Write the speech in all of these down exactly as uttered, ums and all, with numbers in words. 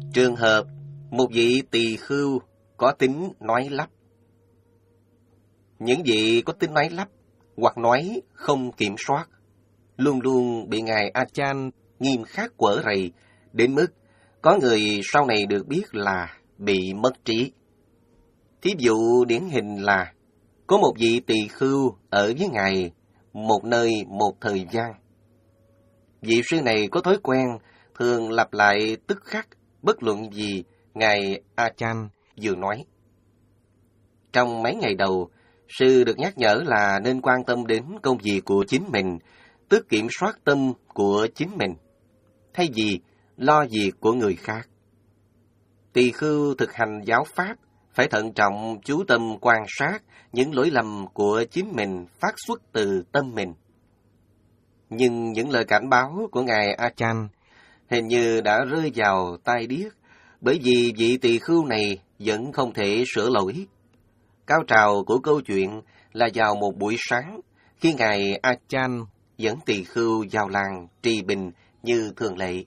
Trường hợp một vị tỳ khưu có tính nói lắp. Những vị có tính nói lắp hoặc nói không kiểm soát luôn luôn bị Ngài A Chan nghiêm khắc quở rầy đến mức có người sau này được biết là bị mất trí. Thí dụ điển hình là có một vị tỳ khưu ở với Ngài một nơi một thời gian. Vị sư này có thói quen thường lặp lại tức khắc bất luận gì Ngài A Chan vừa nói. Trong mấy ngày đầu, sư được nhắc nhở là nên quan tâm đến công việc của chính mình, tức kiểm soát tâm của chính mình, thay vì lo việc của người khác. Tỳ khưu thực hành giáo pháp phải thận trọng chú tâm quan sát những lỗi lầm của chính mình phát xuất từ tâm mình. Nhưng những lời cảnh báo của Ngài A Chan hình như đã rơi vào tai điếc, bởi vì vị tỳ khưu này vẫn không thể sửa lỗi. Cao trào của câu chuyện là vào một buổi sáng, khi Ngài A Chan dẫn tỳ khưu vào làng trì bình như thường lệ.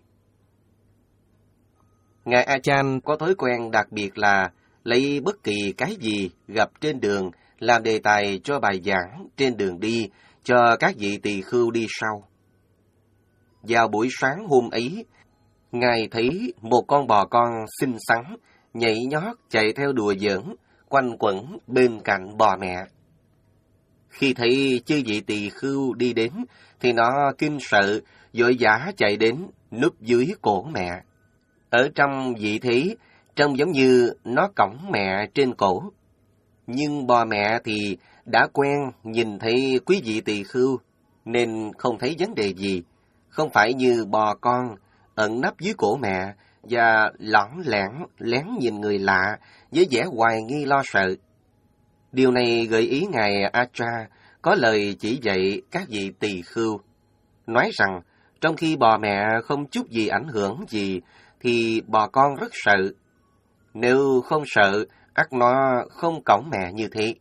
Ngài A Chan có thói quen đặc biệt là lấy bất kỳ cái gì gặp trên đường làm đề tài cho bài giảng trên đường đi cho các vị tỳ khưu đi sau. Vào buổi sáng hôm ấy, Ngài thấy một con bò con xinh xắn nhảy nhót chạy theo đùa giỡn quanh quẩn bên cạnh bò mẹ. Khi thấy chư vị tỳ khưu đi đến thì nó kinh sợ, vội vã chạy đến núp dưới cổ mẹ. Ở trong vị thế trông giống như nó cõng mẹ trên cổ. Nhưng bò mẹ thì đã quen nhìn thấy quý vị tỳ khưu nên không thấy vấn đề gì, không phải như bò con ẩn nấp dưới cổ mẹ và lỏn lẻn lén nhìn người lạ với vẻ hoài nghi lo sợ. Điều này gợi ý Ngài A Cha có lời chỉ dạy các vị tỳ khưu, nói rằng trong khi bò mẹ không chút gì ảnh hưởng gì thì bò con rất sợ. Nếu không sợ, ắt nó không cõng mẹ như thế.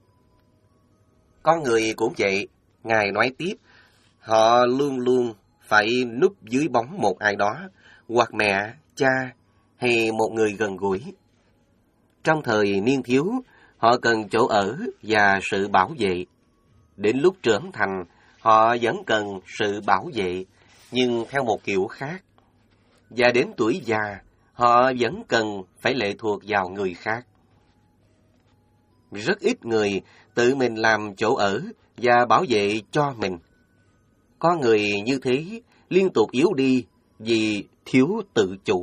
Con người cũng vậy, Ngài nói tiếp, họ luôn luôn phải núp dưới bóng một ai đó, hoặc mẹ, cha hay một người gần gũi. Trong thời niên thiếu, họ cần chỗ ở và sự bảo vệ. Đến lúc trưởng thành, họ vẫn cần sự bảo vệ, nhưng theo một kiểu khác. Và đến tuổi già, họ vẫn cần phải lệ thuộc vào người khác. Rất ít người tự mình làm chỗ ở và bảo vệ cho mình. Có người như thế liên tục yếu đi vì thiếu tự chủ.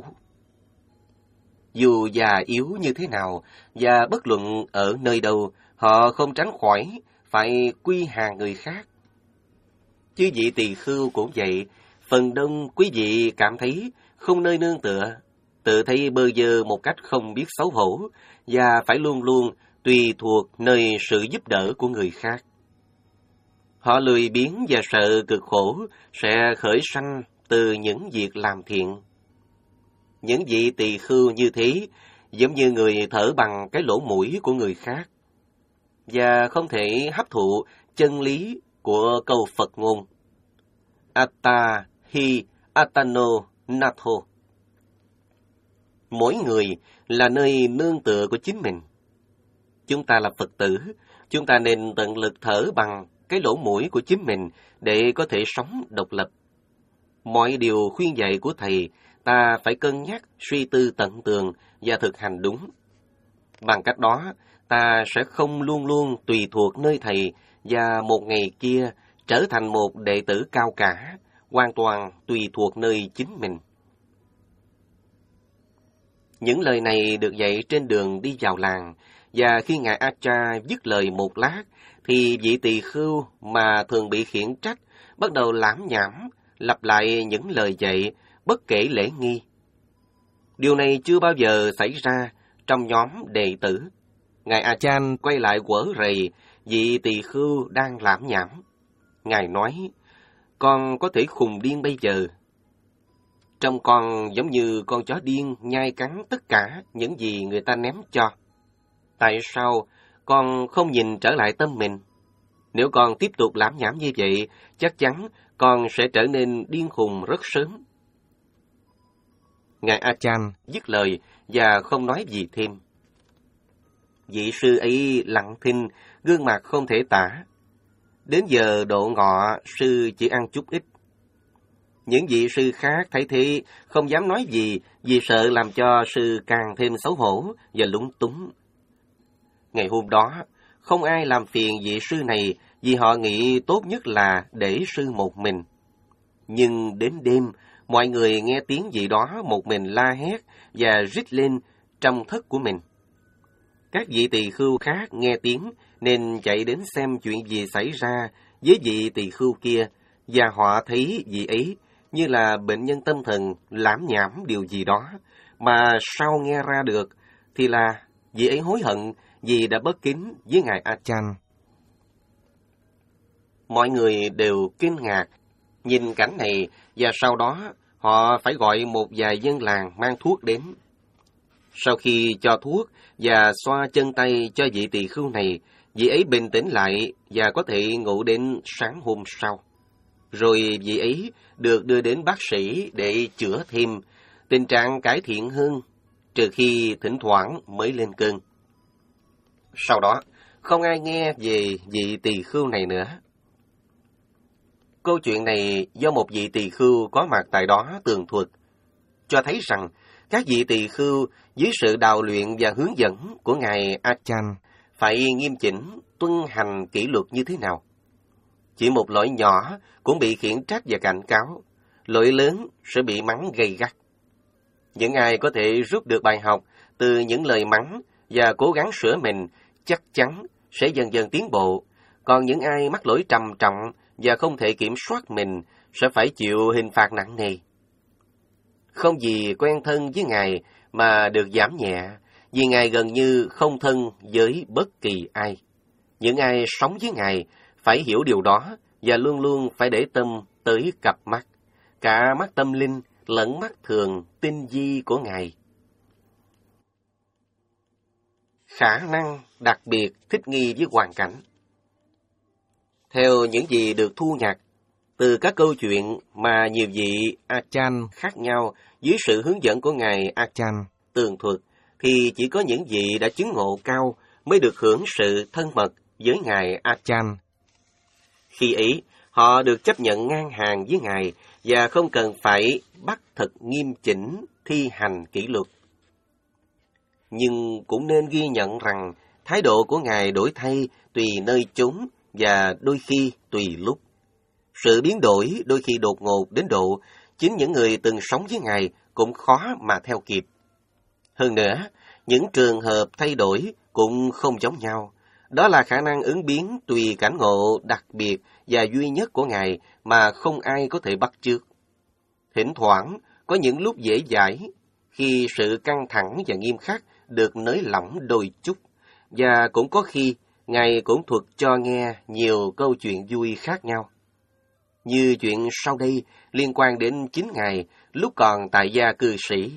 Dù già yếu như thế nào và bất luận ở nơi đâu, họ không tránh khỏi phải quy hàng người khác. Chứ vị tỳ khưu cũng vậy, phần đông quý vị cảm thấy không nơi nương tựa, tự thấy bơ vơ một cách không biết xấu hổ và phải luôn luôn tùy thuộc nơi sự giúp đỡ của người khác. Họ lười biếng và sợ cực khổ sẽ khởi sanh từ những việc làm thiện. Những vị tỳ khưu như thế giống như người thở bằng cái lỗ mũi của người khác và không thể hấp thụ chân lý của câu Phật ngôn Atta hi Atano Natho. Mỗi người là nơi nương tựa của chính mình. Chúng ta là Phật tử, chúng ta nên tận lực thở bằng cái lỗ mũi của chính mình để có thể sống độc lập. Mọi điều khuyên dạy của Thầy ta phải cân nhắc, suy tư tận tường và thực hành đúng. Bằng cách đó, ta sẽ không luôn luôn tùy thuộc nơi Thầy và một ngày kia trở thành một đệ tử cao cả, hoàn toàn tùy thuộc nơi chính mình. Những lời này được dạy trên đường đi vào làng, và khi Ngài A Cha dứt lời một lát, thì vị tỳ khưu mà thường bị khiển trách bắt đầu lảm nhảm, lặp lại những lời dạy, bất kể lễ nghi. Điều này chưa bao giờ xảy ra trong nhóm đệ tử. Ngài A Chan quay lại quở rầy vị tỳ khưu đang lảm nhảm. Ngài nói, con có thể khùng điên bây giờ. Trông con giống như con chó điên nhai cắn tất cả những gì người ta ném cho. Tại sao con không nhìn trở lại tâm mình? Nếu con tiếp tục lảm nhảm như vậy, chắc chắn con sẽ trở nên điên khùng rất sớm. Ngài A Chan dứt lời và không nói gì thêm. Vị sư ấy lặng thinh, gương mặt không thể tả. Đến giờ độ ngọ, sư chỉ ăn chút ít. Những vị sư khác thấy thế không dám nói gì vì sợ làm cho sư càng thêm xấu hổ và lúng túng. Ngày hôm đó, không ai làm phiền vị sư này vì họ nghĩ tốt nhất là để sư một mình. Nhưng đến đêm, mọi người nghe tiếng gì đó một mình la hét và rít lên trong thất của mình. Các vị tỳ khưu khác nghe tiếng nên chạy đến xem chuyện gì xảy ra với vị tỳ khưu kia, và họ thấy vị ấy như là bệnh nhân tâm thần lảm nhảm điều gì đó, mà sau nghe ra được thì là vị ấy hối hận vì đã bất kính với Ngài A Chan. Mọi người đều kinh ngạc nhìn cảnh này, và sau đó họ phải gọi một vài dân làng mang thuốc đến. Sau khi cho thuốc và xoa chân tay cho vị tỳ khưu này, vị ấy bình tĩnh lại và có thể ngủ đến sáng hôm sau. Rồi vị ấy được đưa đến bác sĩ để chữa thêm, tình trạng cải thiện hơn, trừ khi thỉnh thoảng mới lên cơn. Sau đó, không ai nghe về vị tỳ khưu này nữa. Câu chuyện này do một vị tỳ khưu có mặt tại đó tường thuật, cho thấy rằng các vị tỳ khưu dưới sự đào luyện và hướng dẫn của Ngài A Chan phải nghiêm chỉnh, tuân hành kỷ luật như thế nào. Chỉ một lỗi nhỏ cũng bị khiển trách và cảnh cáo, lỗi lớn sẽ bị mắng gay gắt. Những ai có thể rút được bài học từ những lời mắng và cố gắng sửa mình chắc chắn sẽ dần dần tiến bộ, còn những ai mắc lỗi trầm trọng và không thể kiểm soát mình sẽ phải chịu hình phạt nặng nề. Không vì quen thân với Ngài mà được giảm nhẹ, vì Ngài gần như không thân với bất kỳ ai. Những ai sống với Ngài phải hiểu điều đó và luôn luôn phải để tâm tới cặp mắt, cả mắt tâm linh lẫn mắt thường tinh vi của Ngài. Khả năng đặc biệt thích nghi với hoàn cảnh. Theo những gì được thu nhặt từ các câu chuyện mà nhiều vị A Chan khác nhau dưới sự hướng dẫn của Ngài A Chan tường thuật, thì chỉ có những vị đã chứng ngộ cao mới được hưởng sự thân mật với Ngài A Chan. Khi ấy, họ được chấp nhận ngang hàng với Ngài và không cần phải bắt thật nghiêm chỉnh thi hành kỷ luật. Nhưng cũng nên ghi nhận rằng thái độ của Ngài đổi thay tùy nơi chốn và đôi khi tùy lúc. Sự biến đổi đôi khi đột ngột đến độ chính những người từng sống với Ngài cũng khó mà theo kịp. Hơn nữa, những trường hợp thay đổi cũng không giống nhau. Đó là khả năng ứng biến tùy cảnh ngộ đặc biệt và duy nhất của Ngài mà không ai có thể bắt chước. Thỉnh thoảng, có những lúc dễ dãi, khi sự căng thẳng và nghiêm khắc được nới lỏng đôi chút, và cũng có khi Ngài cũng thuật cho nghe nhiều câu chuyện vui khác nhau. Như chuyện sau đây liên quan đến chính Ngài lúc còn tại gia cư sĩ.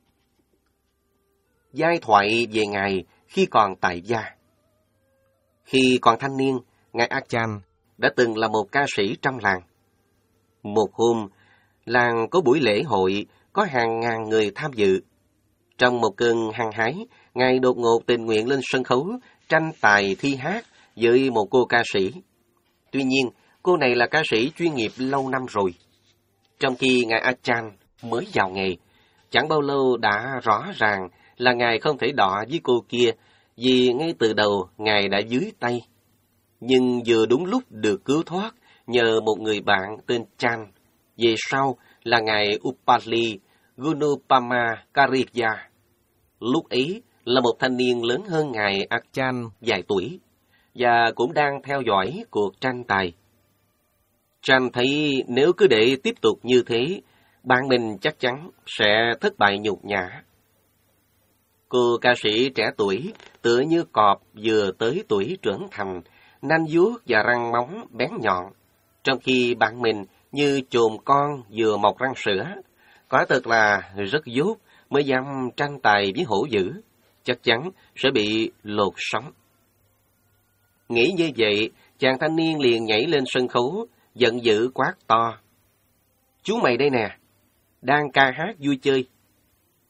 Giai thoại về Ngài khi còn tại gia. Khi còn thanh niên, Ngài A Chan đã từng là một ca sĩ trong làng. Một hôm, làng có buổi lễ hội, có hàng ngàn người tham dự. Trong một cơn hăng hái, Ngài đột ngột tình nguyện lên sân khấu, tranh tài thi hát với một cô ca sĩ. Tuy nhiên, cô này là ca sĩ chuyên nghiệp lâu năm rồi. Trong khi Ngài A Chan mới vào nghề, chẳng bao lâu đã rõ ràng là Ngài không thể đọ với cô kia, vì ngay từ đầu Ngài đã dưới tay. Nhưng vừa đúng lúc được cứu thoát nhờ một người bạn tên Chan, về sau là Ngài Upali Gunupama Karipya. Lúc ấy là một thanh niên lớn hơn Ngài A Chan vài tuổi, và cũng đang theo dõi cuộc tranh tài. Chan thấy nếu cứ để tiếp tục như thế, bạn mình chắc chắn sẽ thất bại nhục nhã. Cô ca sĩ trẻ tuổi tựa như cọp vừa tới tuổi trưởng thành, nanh vuốt và răng móng bén nhọn, trong khi bạn mình như chồn con vừa mọc răng sữa. Quả thật là rất dốt mới dám tranh tài với hổ dữ, chắc chắn sẽ bị lột sống. Nghĩ như vậy, chàng thanh niên liền nhảy lên sân khấu, giận dữ quát to: "Chú mày đây nè, đang ca hát vui chơi,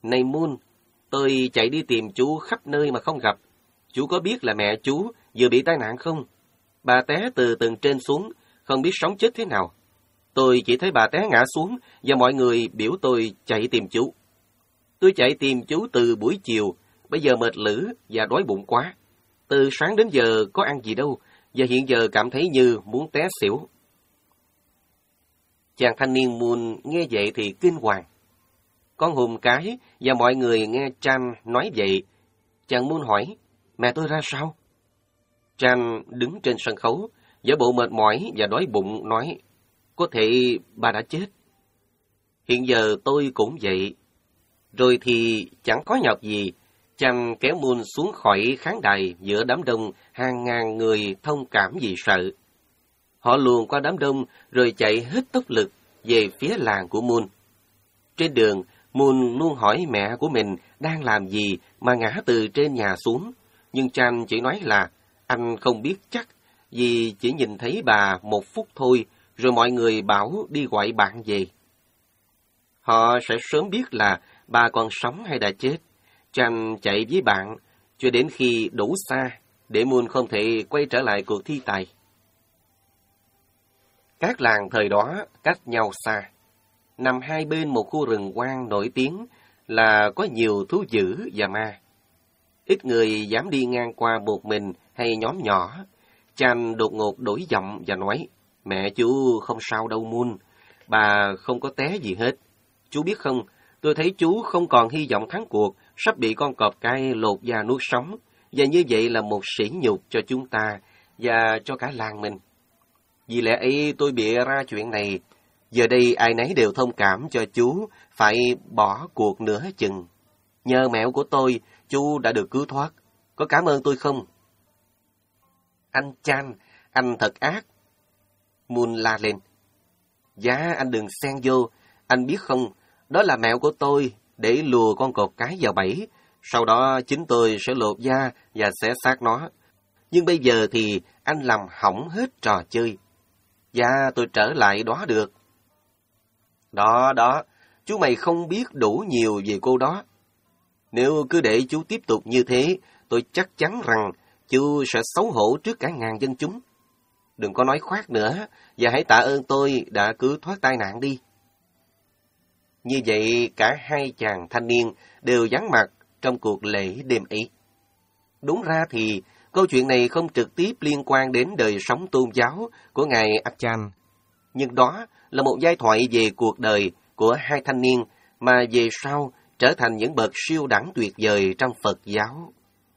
Này Moon, tôi chạy đi tìm chú khắp nơi mà không gặp. Chú có biết là mẹ chú vừa bị tai nạn không? Bà té từ tầng trên xuống, không biết sống chết thế nào. Tôi chỉ thấy bà té ngã xuống và mọi người biểu tôi chạy tìm chú. Tôi chạy tìm chú từ buổi chiều, bây giờ mệt lử và đói bụng quá. Từ sáng đến giờ có ăn gì đâu, và hiện giờ cảm thấy như muốn té xỉu. Chàng thanh niên Moon nghe vậy thì kinh hoàng. Con hùm cái và mọi người nghe Chan nói vậy. Chàng Moon hỏi, mẹ tôi ra sao? Chan đứng trên sân khấu, giả bộ mệt mỏi và đói bụng nói, có thể bà đã chết. Hiện giờ tôi cũng vậy. Rồi thì chẳng có nhọc gì, Chan kéo Moon xuống khỏi khán đài giữa đám đông hàng ngàn người thông cảm vì sợ. Họ luồn qua đám đông rồi chạy hết tốc lực về phía làng của Moon. Trên đường, Moon luôn hỏi mẹ của mình đang làm gì mà ngã từ trên nhà xuống, nhưng Chan chỉ nói là anh không biết chắc vì chỉ nhìn thấy bà một phút thôi, rồi mọi người bảo đi gọi bạn về. Họ sẽ sớm biết là bà còn sống hay đã chết. Chan chạy với bạn cho đến khi đủ xa để Moon không thể quay trở lại cuộc thi tài. Các làng thời đó cách nhau xa, nằm hai bên một khu rừng hoang nổi tiếng là có nhiều thú dữ và ma. Ít người dám đi ngang qua một mình hay nhóm nhỏ. Chan đột ngột đổi giọng và nói, mẹ chú không sao đâu Moon, bà không có té gì hết. Chú biết không, tôi thấy chú không còn hy vọng thắng cuộc, sắp bị con cọp cái lột da nuốt sống, và như vậy là một sỉ nhục cho chúng ta và cho cả làng mình. Vì lẽ ấy tôi bịa ra chuyện này, giờ đây ai nấy đều thông cảm cho chú phải bỏ cuộc nửa chừng. Nhờ mẹo của tôi, chú đã được cứu thoát. Có cảm ơn tôi không? Anh Chan, anh thật ác. Moon la lên. Dạ, anh đừng xen vô. Anh biết không, đó là mẹo của tôi để lùa con cọp cái vào bẫy. Sau đó chính tôi sẽ lột da và xé xác nó. Nhưng bây giờ thì anh làm hỏng hết trò chơi. Dạ, tôi trở lại đó được. Đó, đó, chú mày không biết đủ nhiều về cô đó. Nếu cứ để chú tiếp tục như thế, tôi chắc chắn rằng chú sẽ xấu hổ trước cả ngàn dân chúng. Đừng có nói khoác nữa, và hãy tạ ơn tôi đã cứu thoát tai nạn đi. Như vậy, cả hai chàng thanh niên đều vắng mặt trong cuộc lễ đêm ấy. Đúng ra thì, câu chuyện này không trực tiếp liên quan đến đời sống tôn giáo của ngài Achan, nhưng đó là một giai thoại về cuộc đời của hai thanh niên mà về sau trở thành những bậc siêu đẳng tuyệt vời trong Phật giáo.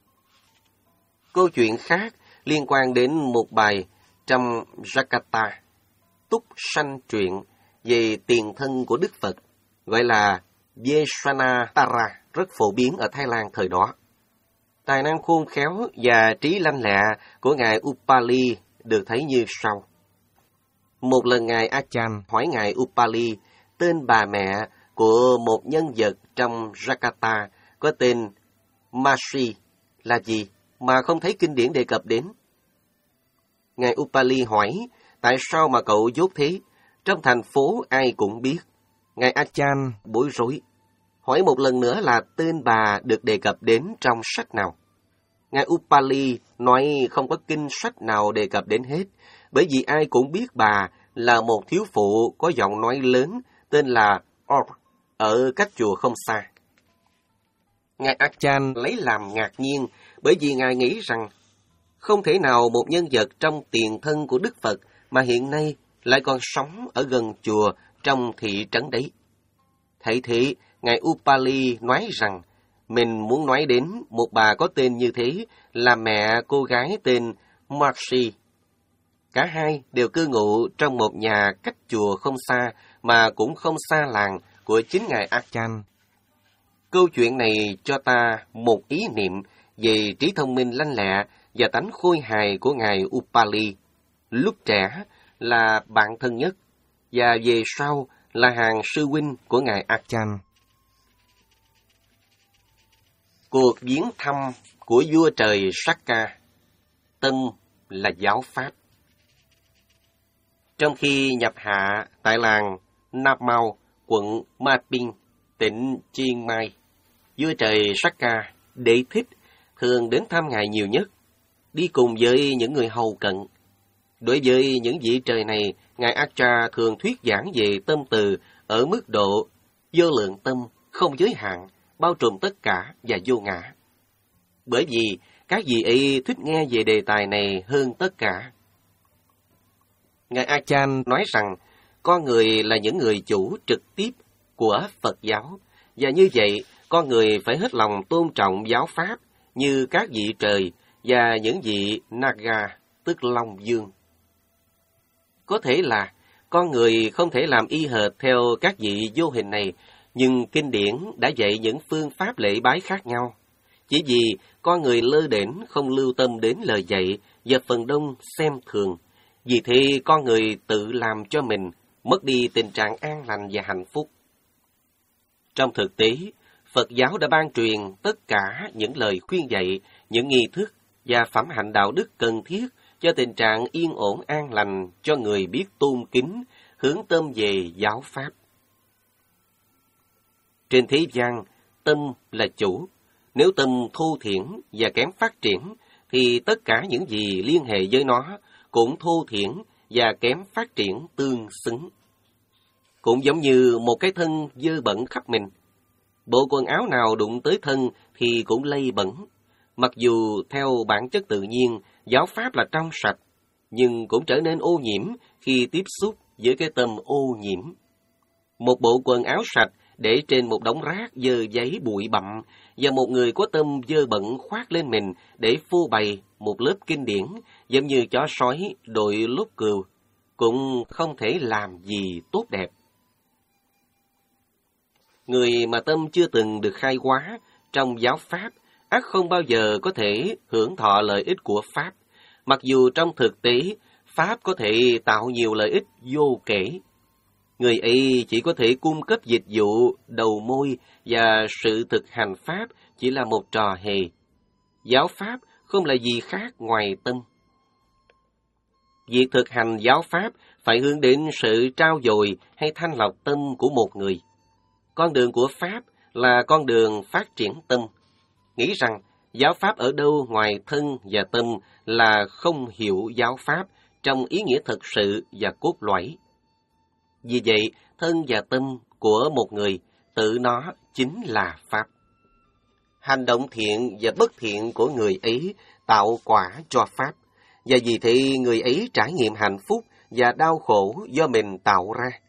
Câu chuyện khác liên quan đến một bài trong Jakarta, Túc Sanh truyện về tiền thân của Đức Phật, gọi là Vessana-tara, rất phổ biến ở Thái Lan thời đó. Tài năng khôn khéo và trí lanh lẹ của ngài Upali được thấy như sau. Một lần ngài Achan hỏi ngài Upali tên bà mẹ của một nhân vật trong Jakarta có tên Mashi là gì mà không thấy kinh điển đề cập đến. Ngài Upali hỏi, tại sao mà cậu dốt thế? Trong thành phố ai cũng biết. Ngài Achan bối rối, hỏi một lần nữa là tên bà được đề cập đến trong sách nào. Ngài Upali nói không có kinh sách nào đề cập đến hết, bởi vì ai cũng biết bà là một thiếu phụ có giọng nói lớn tên là Or, ở cách chùa không xa. Ngài Achan lấy làm ngạc nhiên, bởi vì ngài nghĩ rằng không thể nào một nhân vật trong tiền thân của Đức Phật mà hiện nay lại còn sống ở gần chùa trong thị trấn đấy. Thấy thế, ngài Upali nói rằng mình muốn nói đến một bà có tên như thế là mẹ cô gái tên Marcy. Cả hai đều cư ngụ trong một nhà cách chùa không xa mà cũng không xa làng của chính ngài Achan. Câu chuyện này cho ta một ý niệm về trí thông minh lanh lẹ và tánh khôi hài của ngài Upali, lúc trẻ là bạn thân nhất và về sau là hàng sư huynh của ngài Achan. Cuộc viếng thăm của vua trời Sakka, tâm là giáo pháp. Trong khi nhập hạ tại làng Napmau, quận Ma Ping, tỉnh Chiang Mai, Vua trời Sakka, Đệ Thích, thường đến thăm ngài nhiều nhất, đi cùng với những người hầu cận. Đối với những vị trời này, ngài Acha thường thuyết giảng về tâm từ ở mức độ vô lượng tâm, không giới hạn, bao trùm tất cả và vô ngã. Bởi vì các vị ấy thích nghe về đề tài này hơn tất cả. Ngài Achan nói rằng, con người là những người chủ trực tiếp của Phật giáo, và như vậy, con người phải hết lòng tôn trọng giáo pháp như các vị trời và những vị Naga, tức Long Dương. Có thể là con người không thể làm y hệt theo các vị vô hình này, nhưng kinh điển đã dạy những phương pháp lễ bái khác nhau. Chỉ vì con người lơ đễnh không lưu tâm đến lời dạy và phần đông xem thường, vì thế con người tự làm cho mình mất đi tình trạng an lành và hạnh phúc. Trong thực tế, Phật giáo đã ban truyền tất cả những lời khuyên dạy, những nghi thức và phẩm hạnh đạo đức cần thiết cho tình trạng yên ổn an lành cho người biết tôn kính, hướng tâm về giáo pháp. Trên thế gian, tâm là chủ. Nếu tâm thô thiển và kém phát triển, thì tất cả những gì liên hệ với nó cũng thô thiển và kém phát triển tương xứng. Cũng giống như một cái thân dơ bẩn khắp mình. Bộ quần áo nào đụng tới thân thì cũng lây bẩn. Mặc dù theo bản chất tự nhiên, giáo pháp là trong sạch, nhưng cũng trở nên ô nhiễm khi tiếp xúc với cái tâm ô nhiễm. Một bộ quần áo sạch để trên một đống rác dơ giấy bụi bặm, và một người có tâm dơ bẩn khoác lên mình để phô bày một lớp kinh điển, giống như chó sói đội lốt cừu, cũng không thể làm gì tốt đẹp. Người mà tâm chưa từng được khai hóa trong giáo pháp, ắt không bao giờ có thể hưởng thọ lợi ích của pháp, mặc dù trong thực tế, pháp có thể tạo nhiều lợi ích vô kể. Người ấy chỉ có thể cung cấp dịch vụ, đầu môi, và sự thực hành pháp chỉ là một trò hề. Giáo pháp không là gì khác ngoài tâm. Việc thực hành giáo pháp phải hướng đến sự trao dồi hay thanh lọc tâm của một người. Con đường của pháp là con đường phát triển tâm. Nghĩ rằng giáo pháp ở đâu ngoài thân và tâm là không hiểu giáo pháp trong ý nghĩa thực sự và cốt lõi. Vì vậy, thân và tâm của một người tự nó chính là pháp. Hành động thiện và bất thiện của người ấy tạo quả cho pháp, và vì thế người ấy trải nghiệm hạnh phúc và đau khổ do mình tạo ra.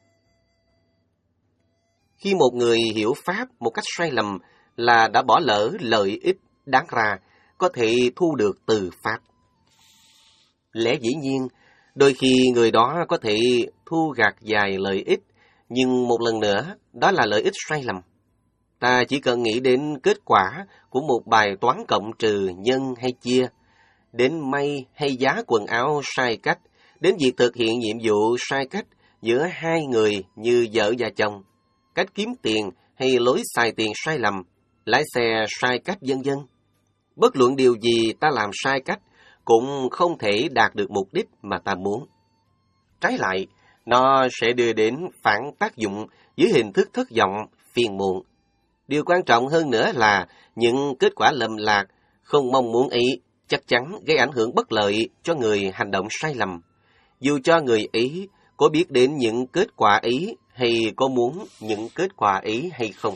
Khi một người hiểu pháp một cách sai lầm là đã bỏ lỡ lợi ích đáng ra có thể thu được từ pháp. Lẽ dĩ nhiên, đôi khi người đó có thể thu gặt vài lợi ích, nhưng một lần nữa, đó là lợi ích sai lầm. Ta chỉ cần nghĩ đến kết quả của một bài toán cộng trừ nhân hay chia, đến may hay giá quần áo sai cách, đến việc thực hiện nhiệm vụ sai cách giữa hai người như vợ và chồng, cách kiếm tiền hay lối xài tiền sai lầm, lái xe sai cách vân vân. Bất luận điều gì ta làm sai cách cũng không thể đạt được mục đích mà ta muốn. Trái lại, nó sẽ đưa đến phản tác dụng dưới hình thức thất vọng, phiền muộn. Điều quan trọng hơn nữa là những kết quả lầm lạc, không mong muốn ấy chắc chắn gây ảnh hưởng bất lợi cho người hành động sai lầm, dù cho người ấy có biết đến những kết quả ấy hay có muốn những kết quả ấy hay không.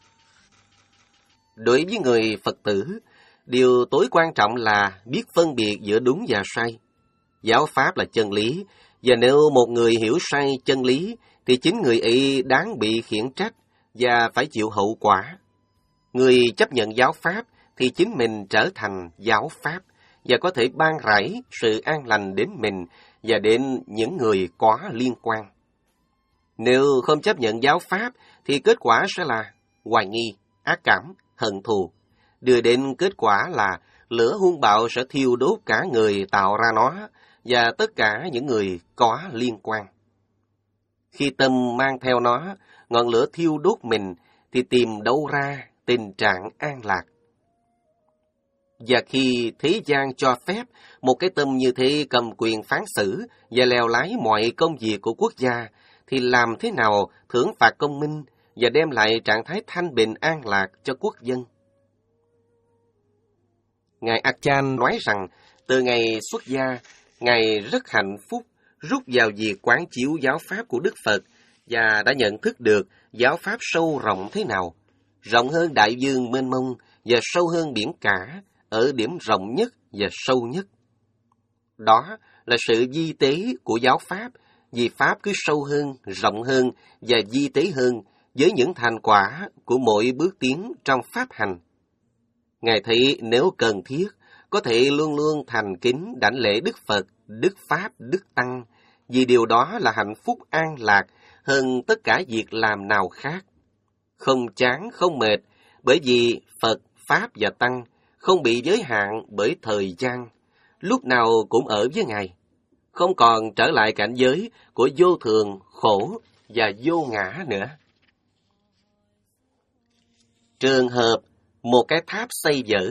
Đối với người Phật tử, điều tối quan trọng là biết phân biệt giữa đúng và sai. Giáo pháp là chân lý, và nếu một người hiểu sai chân lý, thì chính người ấy đáng bị khiển trách và phải chịu hậu quả. Người chấp nhận giáo pháp thì chính mình trở thành giáo pháp và có thể ban rải sự an lành đến mình và đến những người có liên quan. Nếu không chấp nhận giáo pháp thì kết quả sẽ là hoài nghi, ác cảm, hận thù, đưa đến kết quả là lửa hung bạo sẽ thiêu đốt cả người tạo ra nó và tất cả những người có liên quan. Khi tâm mang theo nó, ngọn lửa thiêu đốt mình, thì tìm đâu ra tình trạng an lạc. Và khi thế gian cho phép một cái tâm như thế cầm quyền phán xử và lèo lái mọi công việc của quốc gia, thì làm thế nào thưởng phạt công minh và đem lại trạng thái thanh bình an lạc cho quốc dân. Ngài Achan nói rằng, từ ngày xuất gia, Ngài rất hạnh phúc rút vào việc quán chiếu giáo pháp của Đức Phật và đã nhận thức được giáo pháp sâu rộng thế nào, rộng hơn đại dương mênh mông và sâu hơn biển cả, ở điểm rộng nhất và sâu nhất. Đó là sự vi tế của giáo pháp, vì pháp cứ sâu hơn, rộng hơn và vi tế hơn với những thành quả của mỗi bước tiến trong pháp hành. Ngài thấy nếu cần thiết, có thể luôn luôn thành kính đảnh lễ Đức Phật, Đức Pháp, Đức Tăng, vì điều đó là hạnh phúc an lạc hơn tất cả việc làm nào khác. Không chán, không mệt, bởi vì Phật, Pháp và Tăng không bị giới hạn bởi thời gian, lúc nào cũng ở với Ngài, không còn trở lại cảnh giới của vô thường, khổ và vô ngã nữa. Trường hợp một cái tháp xây vỡ.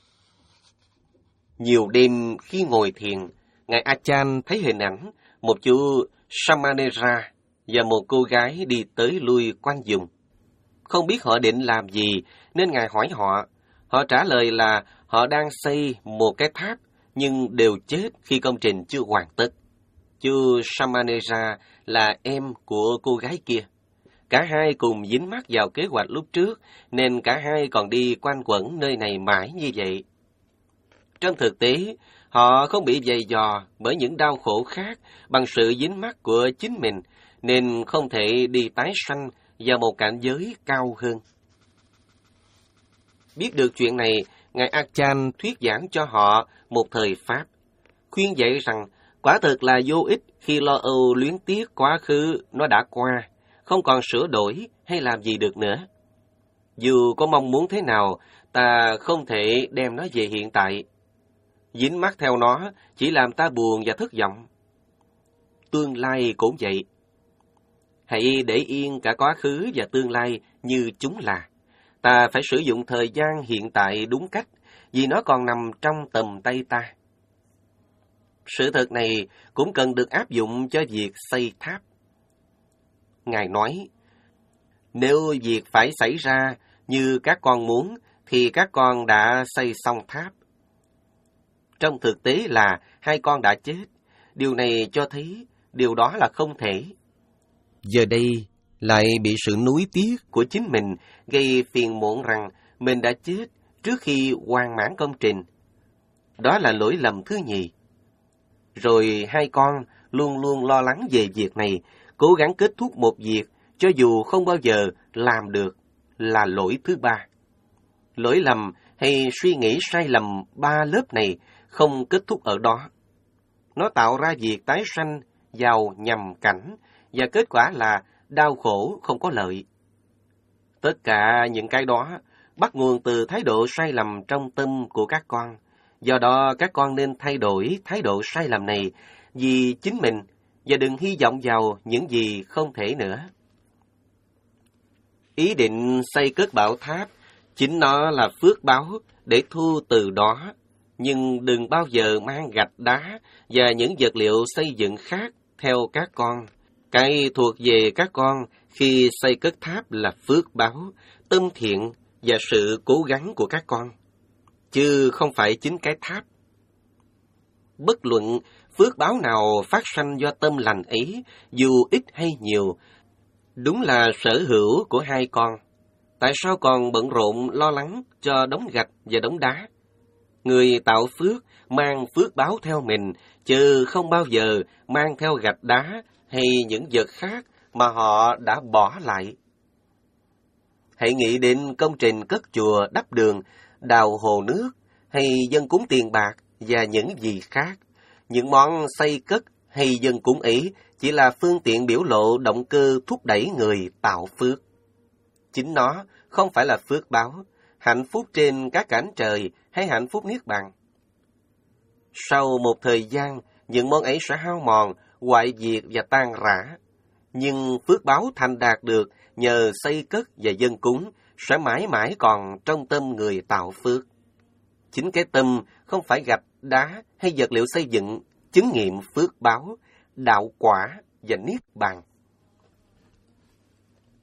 Nhiều đêm khi ngồi thiền, Ngài Achan thấy hình ảnh một chú Samanera và một cô gái đi tới lui quanh vùng. Không biết họ định làm gì nên Ngài hỏi họ. Họ trả lời là họ đang xây một cái tháp nhưng đều chết khi công trình chưa hoàn tất. Chú Samanera là em của cô gái kia. Cả hai cùng dính mắc vào kế hoạch lúc trước nên cả hai còn đi quanh quẩn nơi này mãi như vậy. Trong thực tế, họ không bị dày dò bởi những đau khổ khác bằng sự dính mắc của chính mình, nên không thể đi tái sanh vào một cảnh giới cao hơn. Biết được chuyện này, Ngài Achan thuyết giảng cho họ một thời Pháp, khuyên dạy rằng quả thực là vô ích khi lo âu luyến tiếc quá khứ nó đã qua, không còn sửa đổi hay làm gì được nữa. Dù có mong muốn thế nào, ta không thể đem nó về hiện tại. Dính mắc theo nó chỉ làm ta buồn và thất vọng. Tương lai cũng vậy. Hãy để yên cả quá khứ và tương lai như chúng là. Ta phải sử dụng thời gian hiện tại đúng cách, vì nó còn nằm trong tầm tay ta. Sự thật này cũng cần được áp dụng cho việc xây tháp. Ngài nói, nếu việc phải xảy ra như các con muốn, thì các con đã xây xong tháp. Trong thực tế là hai con đã chết. Điều này cho thấy điều đó là không thể. Giờ đây lại bị sự nuối tiếc của chính mình gây phiền muộn rằng mình đã chết trước khi hoàn mãn công trình. Đó là lỗi lầm thứ nhì. Rồi hai con luôn luôn lo lắng về việc này, cố gắng kết thúc một việc cho dù không bao giờ làm được, là lỗi thứ ba. Lỗi lầm hay suy nghĩ sai lầm ba lớp này không kết thúc ở đó. Nó tạo ra việc tái sanh, giàu nhầm cảnh, và kết quả là đau khổ không có lợi. Tất cả những cái đó bắt nguồn từ thái độ sai lầm trong tâm của các con. Do đó các con nên thay đổi thái độ sai lầm này vì chính mình và đừng hy vọng vào những gì không thể nữa. Ý định xây cất bảo tháp, chính nó là phước báo để thu từ đó, nhưng đừng bao giờ mang gạch đá và những vật liệu xây dựng khác theo các con. Cái thuộc về các con khi xây cất tháp là phước báo, tâm thiện và sự cố gắng của các con, chứ không phải chính cái tháp. Bất luận phước báo nào phát sanh do tâm lành ấy, dù ít hay nhiều, đúng là sở hữu của hai con. Tại sao còn bận rộn lo lắng cho đống gạch và đống đá? Người tạo phước mang phước báo theo mình, chứ không bao giờ mang theo gạch đá hay những vật khác mà họ đã bỏ lại. Hãy nghĩ đến công trình cất chùa, đắp đường, đào hồ nước, hay dân cúng tiền bạc và những gì khác. Những món xây cất hay dân cúng ấy chỉ là phương tiện biểu lộ động cơ thúc đẩy người tạo phước. Chính nó không phải là phước báo, hạnh phúc trên các cảnh trời hay hạnh phúc niết bàn. Sau một thời gian, những món ấy sẽ hao mòn, hoại diệt và tan rã. Nhưng phước báo thành đạt được nhờ xây cất và dân cúng sẽ mãi mãi còn trong tâm người tạo phước. Chính cái tâm không phải gạch, đá hay vật liệu xây dựng chứng nghiệm phước báo, đạo quả và niết bàn.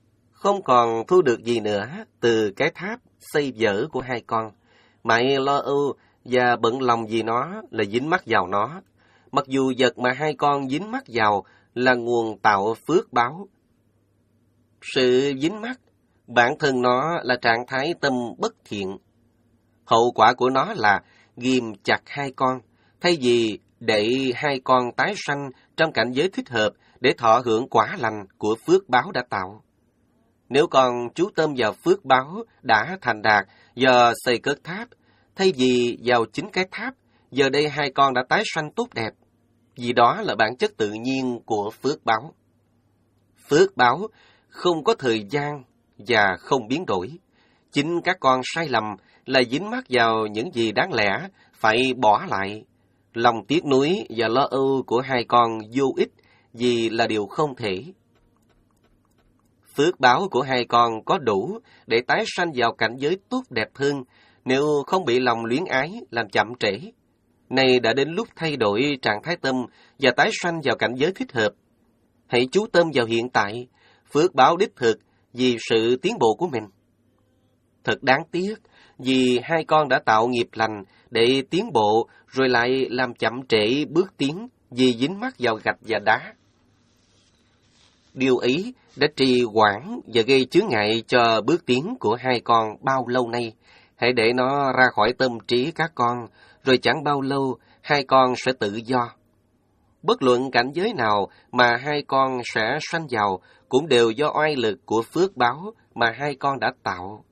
không còn thu được gì nữa từ cái tháp xây dở của hai con. Mày lo âu và bận lòng vì nó là dính mắc vào nó, mặc dù vật mà hai con dính mắc vào là nguồn tạo phước báo. Sự dính mắc, bản thân nó là trạng thái tâm bất thiện. Hậu quả của nó là ghìm chặt hai con, thay vì để hai con tái sanh trong cảnh giới thích hợp để thọ hưởng quả lành của phước báo đã tạo. Nếu con chú tâm vào phước báo đã thành đạt do xây cất tháp, thay vì vào chính cái tháp, giờ đây hai con đã tái sanh tốt đẹp, vì đó là bản chất tự nhiên của phước báo. Phước báo không có thời gian và không biến đổi. Chính các con sai lầm là dính mắc vào những gì đáng lẽ phải bỏ lại. Lòng tiếc nuối và lo âu của hai con vô ích vì là điều không thể. Phước báo của hai con có đủ để tái sanh vào cảnh giới tốt đẹp hơn nếu không bị lòng luyến ái làm chậm trễ. Nay đã đến lúc thay đổi trạng thái tâm và tái sanh vào cảnh giới thích hợp. Hãy chú tâm vào hiện tại, phước báo đích thực vì sự tiến bộ của mình. Thật đáng tiếc vì hai con đã tạo nghiệp lành để tiến bộ rồi lại làm chậm trễ bước tiến vì dính mắc vào gạch và đá. Điều ấy đã trì hoãn và gây chướng ngại cho bước tiến của hai con bao lâu nay. Hãy để nó ra khỏi tâm trí các con, rồi chẳng bao lâu hai con sẽ tự do. Bất luận cảnh giới nào mà hai con sẽ sanh vào cũng đều do oai lực của phước báo mà hai con đã tạo.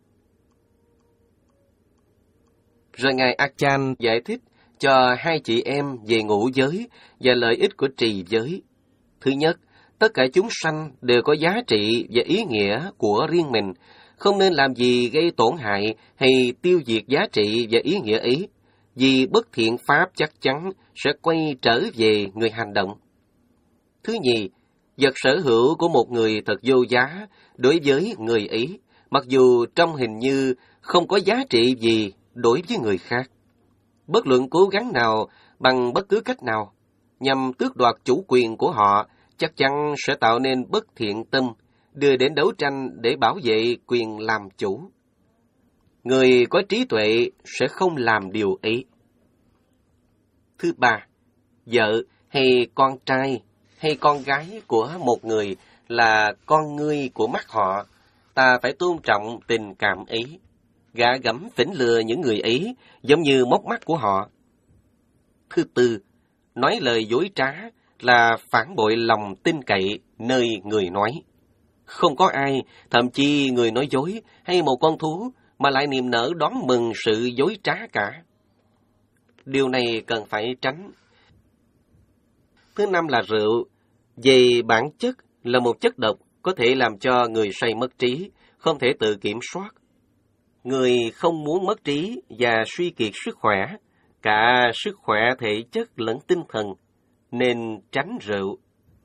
Rồi Ngài Achan giải thích cho hai chị em về ngũ giới và lợi ích của trì giới. Thứ nhất, tất cả chúng sanh đều có giá trị và ý nghĩa của riêng mình, không nên làm gì gây tổn hại hay tiêu diệt giá trị và ý nghĩa ấy, vì bất thiện pháp chắc chắn sẽ quay trở về người hành động. Thứ nhì, vật sở hữu của một người thật vô giá đối với người ấy, mặc dù trong hình như không có giá trị gì đối với người khác. Bất luận cố gắng nào bằng bất cứ cách nào, nhằm tước đoạt chủ quyền của họ, chắc chắn sẽ tạo nên bất thiện tâm, đưa đến đấu tranh để bảo vệ quyền làm chủ. Người có trí tuệ sẽ không làm điều ấy. Thứ ba, vợ hay con trai hay con gái của một người là con ngươi của mắt họ, ta phải tôn trọng tình cảm ấy. Gạ gẫm phỉnh lừa những người ấy giống như móc mắt của họ. Thứ tư, nói lời dối trá là phản bội lòng tin cậy nơi người nói. Không có ai, thậm chí người nói dối hay một con thú mà lại niềm nở đón mừng sự dối trá cả. Điều này cần phải tránh. Thứ năm là rượu. Về bản chất là một chất độc có thể làm cho người say mất trí, không thể tự kiểm soát. Người không muốn mất trí và suy kiệt sức khỏe, cả sức khỏe thể chất lẫn tinh thần, nên tránh rượu.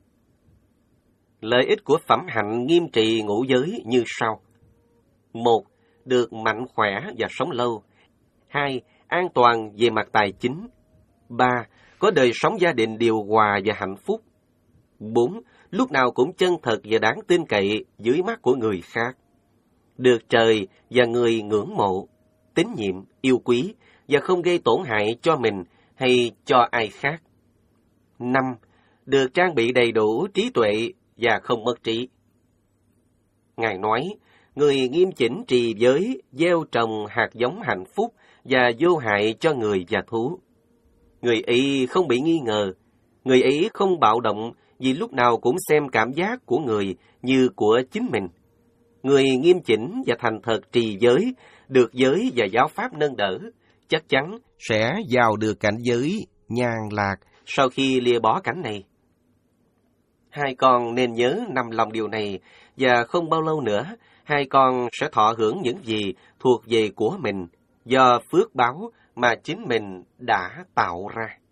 Lợi ích của phẩm hạnh nghiêm trị ngũ giới như sau. Một, được mạnh khỏe và sống lâu. Hai, an toàn về mặt tài chính. Ba, có đời sống gia đình điều hòa và hạnh phúc. Bốn, lúc nào cũng chân thật và đáng tin cậy dưới mắt của người khác. Được trời và người ngưỡng mộ, tín nhiệm, yêu quý và không gây tổn hại cho mình hay cho ai khác. Năm, được trang bị đầy đủ trí tuệ và không mất trí. Ngài nói, người nghiêm chỉnh trì giới, gieo trồng hạt giống hạnh phúc và vô hại cho người và thú. Người ấy không bị nghi ngờ, người ấy không bạo động vì lúc nào cũng xem cảm giác của người như của chính mình. Người nghiêm chỉnh và thành thật trì giới, được giới và giáo pháp nâng đỡ, chắc chắn sẽ vào được cảnh giới nhàn lạc sau khi lìa bỏ cảnh này. Hai con nên nhớ nằm lòng điều này, và không bao lâu nữa, hai con sẽ thọ hưởng những gì thuộc về của mình, do phước báo mà chính mình đã tạo ra.